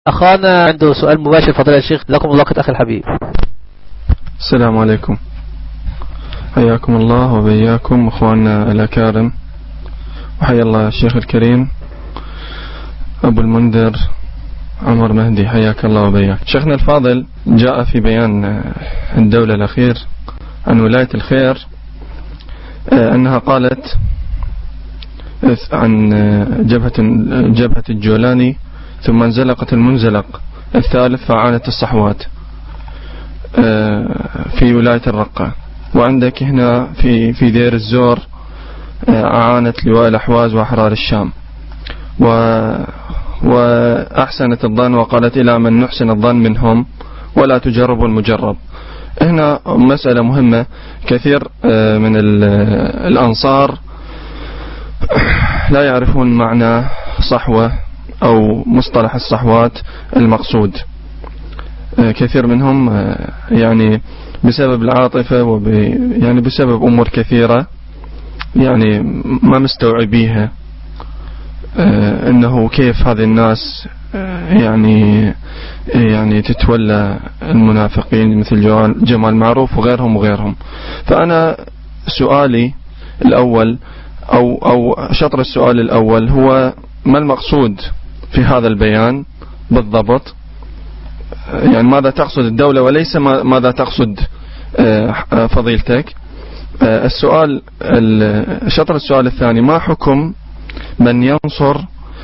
أخانا عنده سؤال مباشر. فضيلة الشيخ لكم الوقت أخي الحبيب. السلام عليكم، حياكم الله وبياكم أخواننا الأكارم، وحيا الله الشيخ الكريم أبو المنذر عمر مهدي، حياك الله وبياك. شيخنا الفاضل، جاء في بيان الدولة الأخير عن ولاية الخير أنها قالت عن جبهة الجولاني ثم انزلقت المنزلق الثالث فعانت الصحوات في ولاية الرقة، وعندك هنا في دير الزور أعانت لواء الأحواز وأحرار الشام، وأحسنت الظن وقالت إلى من نحسن الظن منهم ولا تجرب المجرب. هنا مسألة مهمة. كثير من الأنصار لا يعرفون معنى صحوة أو مصطلح الصحوات المقصود. كثير منهم يعني بسبب العاطفة يعني بسبب أمور كثيرة يعني ما مستوعبيها، إنه كيف هذه الناس يعني تتولى المنافقين مثل جمال معروف وغيرهم. فأنا سؤالي الأول أو شطر السؤال الأول هو ما المقصود في هذا البيان بالضبط؟ يعني ماذا تقصد الدولة وليس ماذا تقصد فضيلتك؟ شطر السؤال الثاني: ما حكم من ينصر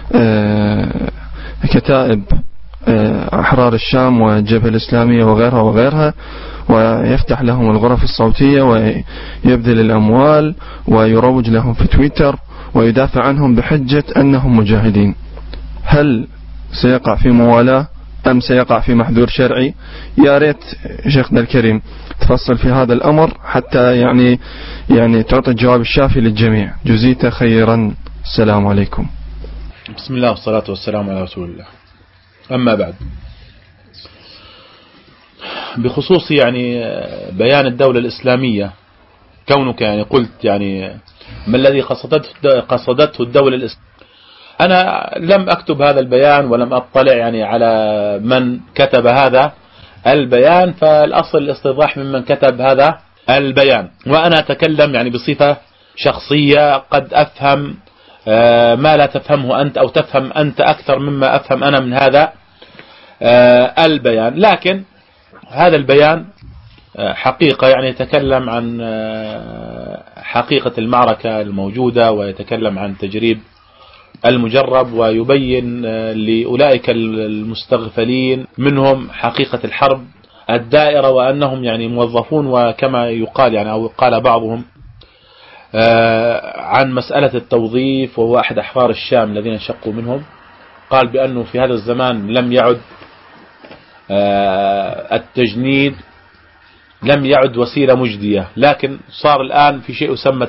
كتائب أحرار الشام والجبهة الإسلامية وغيرها ويفتح لهم الغرف الصوتية ويبذل الأموال ويروج لهم في تويتر ويدافع عنهم بحجة أنهم مجاهدين؟ هل سيقع في موالاة أم سيقع في محذور شرعي؟ يا ريت شيخنا الكريم تفصل في هذا الأمر حتى يعني تعطي الجواب الشافي للجميع. جزيت خيرا. السلام عليكم. بسم الله والصلاة والسلام على رسول الله. أما بعد، بخصوص يعني بيان الدولة الإسلامية، كونك يعني قلت يعني ما الذي قصدته الدولة الإسلامية، أنا لم أكتب هذا البيان ولم أطلع يعني على من كتب هذا البيان، فالأصل الاستيضاح ممن كتب هذا البيان، وأنا أتكلم يعني بصفة شخصية، قد أفهم ما لا تفهمه أنت أو تفهم أنت أكثر مما أفهم أنا من هذا البيان. لكن هذا البيان حقيقة يعني يتكلم عن حقيقة المعركة الموجودة، ويتكلم عن تجريب المجرب، ويبين لأولئك المستغفلين منهم حقيقة الحرب الدائرة، وأنهم يعني موظفون، وكما يقال يعني أو قال بعضهم عن مسألة التوظيف، وهو أحد أحرار الشام الذين شقوا منهم، قال بأنه في هذا الزمان لم يعد التجنيد لم يعد وسيلة مجدية، لكن صار الآن في شيء يسمى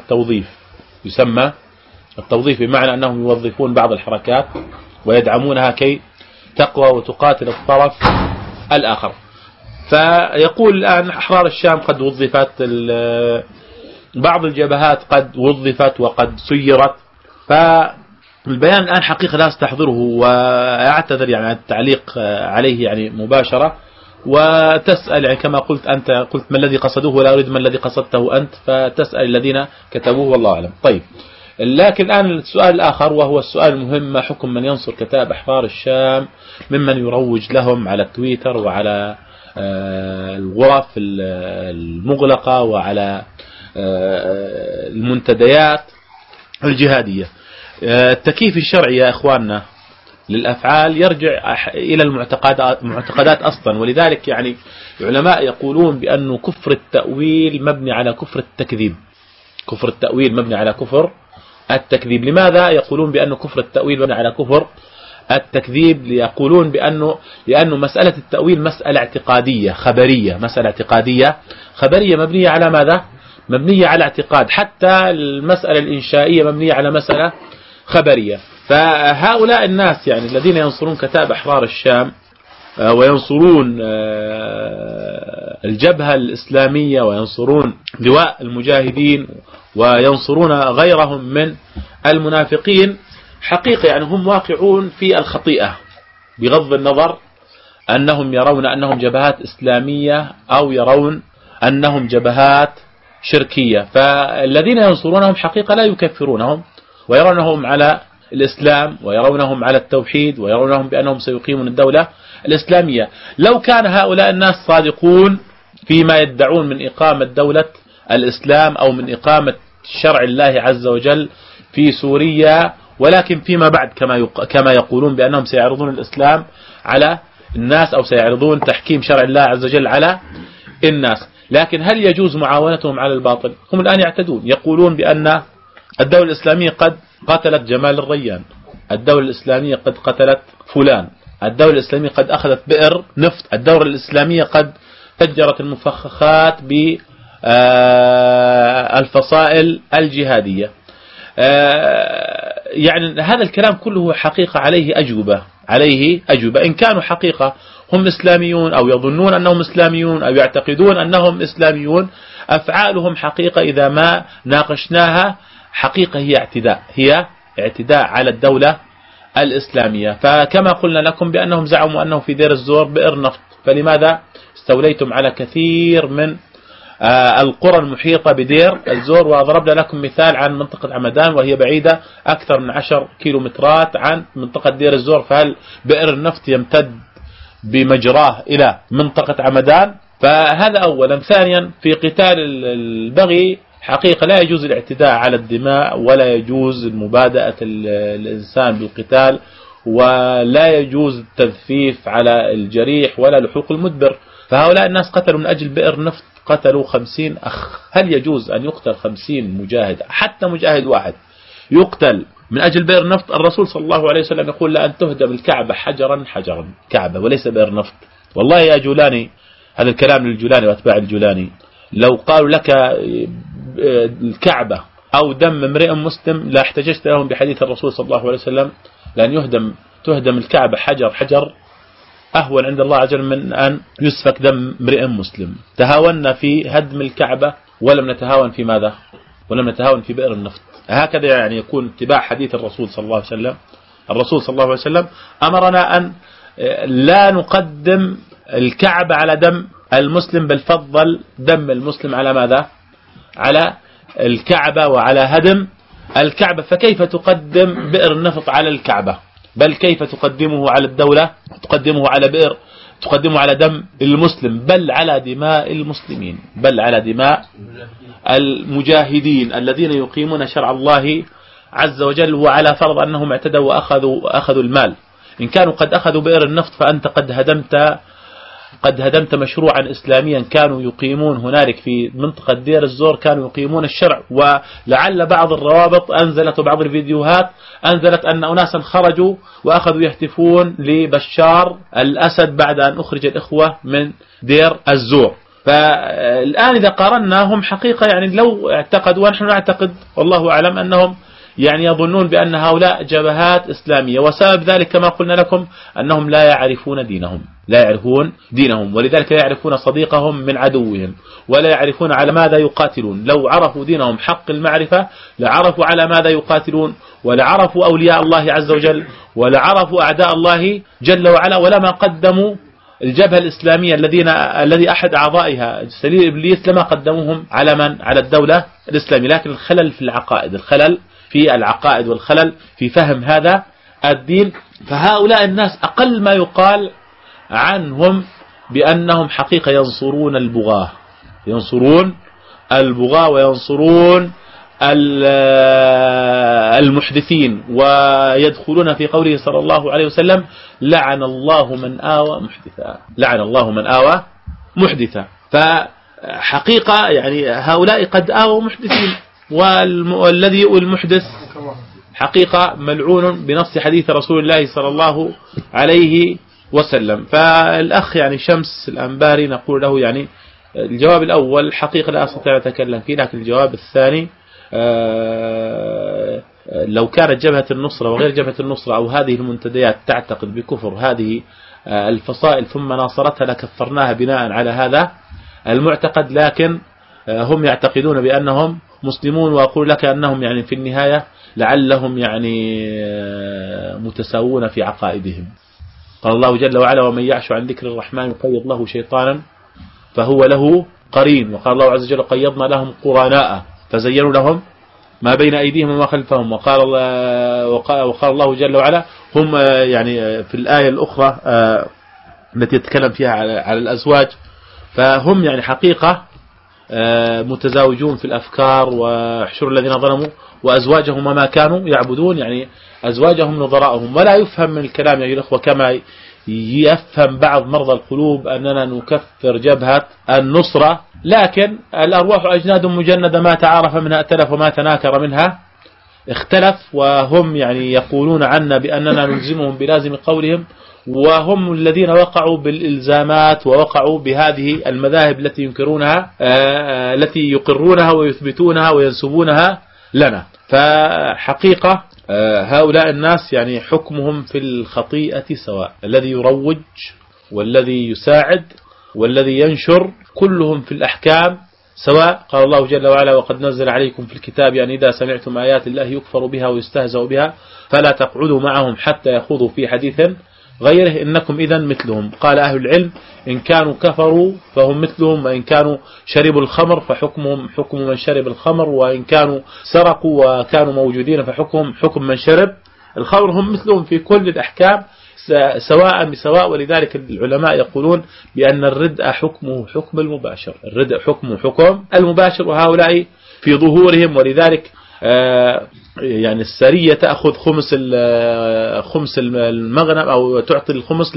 التوظيف بمعنى أنهم يوظفون بعض الحركات ويدعمونها كي تقوى وتقاتل الطرف الآخر. فيقول الآن أحرار الشام قد وظفت، بعض الجبهات قد وظفت وقد سيرت. فالبيان الآن حقيقة لا أستحضره، وأعتذر يعني عن التعليق عليه يعني مباشرة، وتسأل يعني كما قلت أنت، قلت ما الذي قصدوه ولا أريد ما الذي قصدته أنت، فتسأل الذين كتبوه والله أعلم. طيب، لكن الآن السؤال الآخر وهو السؤال المهم: ما حكم من ينصر كتائب أحرار الشام ممن يروج لهم على تويتر وعلى الغرف المغلقة وعلى المنتديات الجهادية؟ التكييف الشرعي يا إخواننا للأفعال يرجع إلى المعتقدات أصلا، ولذلك يعني العلماء يقولون بأنه كفر التأويل مبني على كفر التكذيب. كفر التأويل مبني على كفر التكذيب. لماذا يقولون بأنه كفر التأويل مبني على كفر التكذيب؟ يقولون لأنه مسألة التأويل مسألة اعتقادية خبرية، مسألة اعتقادية خبرية مبنية على ماذا؟ مبنية على اعتقاد. حتى المسألة الإنشائية مبنية على مسألة خبرية. فهؤلاء الناس يعني الذين ينصرون كتائب أحرار الشام وينصرون الجبهة الإسلامية وينصرون لواء المجاهدين وينصرون غيرهم من المنافقين، حقيقة يعني هم واقعون في الخطيئة، بغض النظر أنهم يرون أنهم جبهات إسلامية أو يرون أنهم جبهات شركية. فالذين ينصرونهم حقيقة لا يكفرونهم، ويرونهم على الإسلام، ويرونهم على التوحيد، ويرونهم بأنهم سيقيمون الدولة الإسلامية. لو كان هؤلاء الناس صادقون فيما يدعون من إقامة دولة الإسلام أو من إقامة شرع الله عز وجل في سوريا، ولكن فيما بعد كما يقولون بأنهم سيعرضون الإسلام على الناس أو سيعرضون تحكيم شرع الله عز وجل على الناس، لكن هل يجوز معاونتهم على الباطل؟ هم الآن يعتدون، يقولون بأن الدولة الإسلامية قد قتلت جمال الريان، الدولة الإسلامية قد قتلت فلان، الدولة الإسلامية قد أخذت بئر نفط، الدولة الإسلامية قد فجرت المفخخات بالفصائل الجهادية. يعني هذا الكلام كله حقيقة عليه أجوبة إن كانوا حقيقة هم إسلاميون أو يظنون أنهم إسلاميون أو يعتقدون أنهم إسلاميون. أفعالهم حقيقة إذا ما ناقشناها حقيقة هي اعتداء على الدولة الإسلامية. فكما قلنا لكم بأنهم زعموا أنه في دير الزور بئر نفط، فلماذا استوليتم على كثير من القرى المحيطة بدير الزور؟ وضربنا لكم مثال عن منطقة عمدان وهي بعيدة أكثر من 10 كيلومترات عن منطقة دير الزور، فهل بئر النفط يمتد بمجراه إلى منطقة عمدان؟ فهذا أولا. ثانيا، في قتال البغي حقيقة لا يجوز الاعتداء على الدماء، ولا يجوز مبادئة الإنسان بالقتال، ولا يجوز التذفيف على الجريح ولا لحوق المدبر. فهؤلاء الناس قتلوا من أجل بئر نفط، قتلوا 50 أخ. هل يجوز أن يقتل 50 مجاهد، حتى مجاهد واحد يقتل من أجل بئر نفط؟ الرسول صلى الله عليه وسلم يقول لأن تهدم الكعبة حجرا حجرا، كعبة وليس بئر نفط. والله يا جولاني، هذا الكلام للجولاني وأتباع الجولاني، لو قالوا لك الكعبة أو دم امرئ مسلم لا احتججت لهم بحديث الرسول صلى الله عليه وسلم لأن تهدم الكعبة حجر أهون عند الله عز وجل من أن يسفك دم امرئ مسلم. تهاونا في هدم الكعبة ولم نتهاون في ماذا؟ ولم نتهاون في بئر النفط. هكذا يعني يكون اتباع حديث الرسول صلى الله عليه وسلم. الرسول صلى الله عليه وسلم أمرنا أن لا نقدم الكعبة على دم المسلم، بل فضل دم المسلم على ماذا؟ على الكعبة وعلى هدم الكعبة. فكيف تقدم بئر النفط على الكعبة؟ بل كيف تقدمه على الدولة؟ تقدمه على بئر، تقدمه على دم المسلم، بل على دماء المسلمين، بل على دماء المجاهدين الذين يقيمون شرع الله عز وجل، وعلى فرض أنهم اعتدوا وأخذوا المال. إن كانوا قد أخذوا بئر النفط فأنت قد هدمت مشروعا إسلاميا كانوا يقيمون هنالك في منطقة دير الزور، كانوا يقيمون الشرع. ولعل بعض الروابط أنزلت وبعض الفيديوهات أنزلت أن أناسا خرجوا وأخذوا يهتفون لبشار الأسد بعد أن أخرج الإخوة من دير الزور. فالآن إذا قارنا هم حقيقة يعني لو اعتقدوا، ونحن نعتقد والله أعلم أنهم يعني يظنون بأن هؤلاء جبهات إسلامية، وسبب ذلك كما قلنا لكم أنهم لا يعرفون دينهم، ولذلك لا يعرفون صديقهم من عدوهم، ولا يعرفون على ماذا يقاتلون. لو عرفوا دينهم حق المعرفة لعرفوا على ماذا يقاتلون، ولعرفوا أولياء الله عز وجل، ولعرفوا أعداء الله جل وعلا، ولما قدموا الجبهة الإسلامية الذي أحد أعضائها سليل إبليس لما قدموهم على من؟ على الدولة الإسلامية. لكن الخلل في العقائد، والخلل في فهم هذا الدين. فهؤلاء الناس أقل ما يقال عنهم بأنهم حقيقة ينصرون البغاة، وينصرون المحدثين، ويدخلون في قوله صلى الله عليه وسلم لعن الله من آوى محدثا. فحقيقة يعني هؤلاء قد آووا محدثين، والذي يؤوي المحدث حقيقة ملعون بنص حديث رسول الله صلى الله عليه وسلم. فالأخ يعني شمس الأنباري نقول له يعني الجواب الأول حقيقة لا أستطيع أن أتكلم فيه، لكن الجواب الثاني لو كانت جبهة النصرة وغير جبهة النصرة أو هذه المنتديات تعتقد بكفر هذه الفصائل ثم ناصرتها لكفرناها بناء على هذا المعتقد، لكن هم يعتقدون بأنهم مسلمون. وأقول لك أنهم يعني في النهاية لعلهم يعني متساوون في عقائدهم. قال الله جل وعلا ومن يعش عن ذكر الرحمن يقيض له شيطانا فهو له قرين. وقال الله عز وجل قيضنا لهم قرناء فزينوا لهم ما بين أيديهم وما خلفهم. وقال الله جل وعلا هم يعني في الآية الأخرى التي يتكلم فيها على الأزواج فهم يعني حقيقة متزاوجون في الأفكار واحشروا الذين ظلموا وأزواجهم وما كانوا يعبدون، يعني أزواجهم نظراءهم. ولا يفهم من الكلام يا الأخوة كما يفهم بعض مرضى القلوب أننا نكفر جبهة النصرة، لكن الأرواح أجناد مجندة ما تعارف منها ائتلف وما تناكر منها اختلف. وهم يعني يقولون عنا بأننا نلزمهم بلازم قولهم، وهم الذين وقعوا بالإلزامات ووقعوا بهذه المذاهب التي ينكرونها التي يقرونها ويثبتونها وينسبونها لنا. فحقيقة هؤلاء الناس يعني حكمهم في الخطيئة سواء، الذي يروج والذي يساعد والذي ينشر كلهم في الأحكام سواء. قال الله جل وعلا وقد نزل عليكم في الكتاب يعني إذا سمعتم آيات الله يكفر بها ويستهزأ بها فلا تقعدوا معهم حتى يخوضوا في حديث غيره إنكم إذا مثلهم. قال أهل العلم إن كانوا كفروا فهم مثلهم، وإن كانوا شربوا الخمر فحكمهم حكم من شرب الخمر، وإن كانوا سرقوا وكانوا موجودين فحكمهم حكم من شرب الخمر. هم مثلهم في كل الأحكام سواء بسواء. ولذلك العلماء يقولون بأن الردء حكمه حكم المباشر، الردء حكمه حكم المباشر، وهؤلاء في ظهورهم. ولذلك يعني السرية تأخذ خمس المغنم أو تعطي الخمس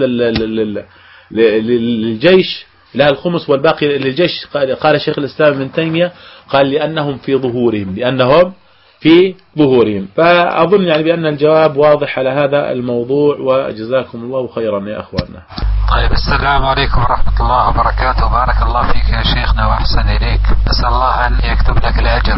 للجيش لها الخمس والباقي للجيش. قال شيخ الإسلام ابن تيمية قال لأنهم في ظهورهم، لأنهم في ظهورهم. فأظن يعني بأن الجواب واضح على هذا الموضوع، وجزاكم الله خيرا يا أخواننا. طيب السلام عليكم ورحمة الله وبركاته. بارك الله فيك يا شيخنا وأحسن إليك، نسأل الله أن يكتب لك الأجر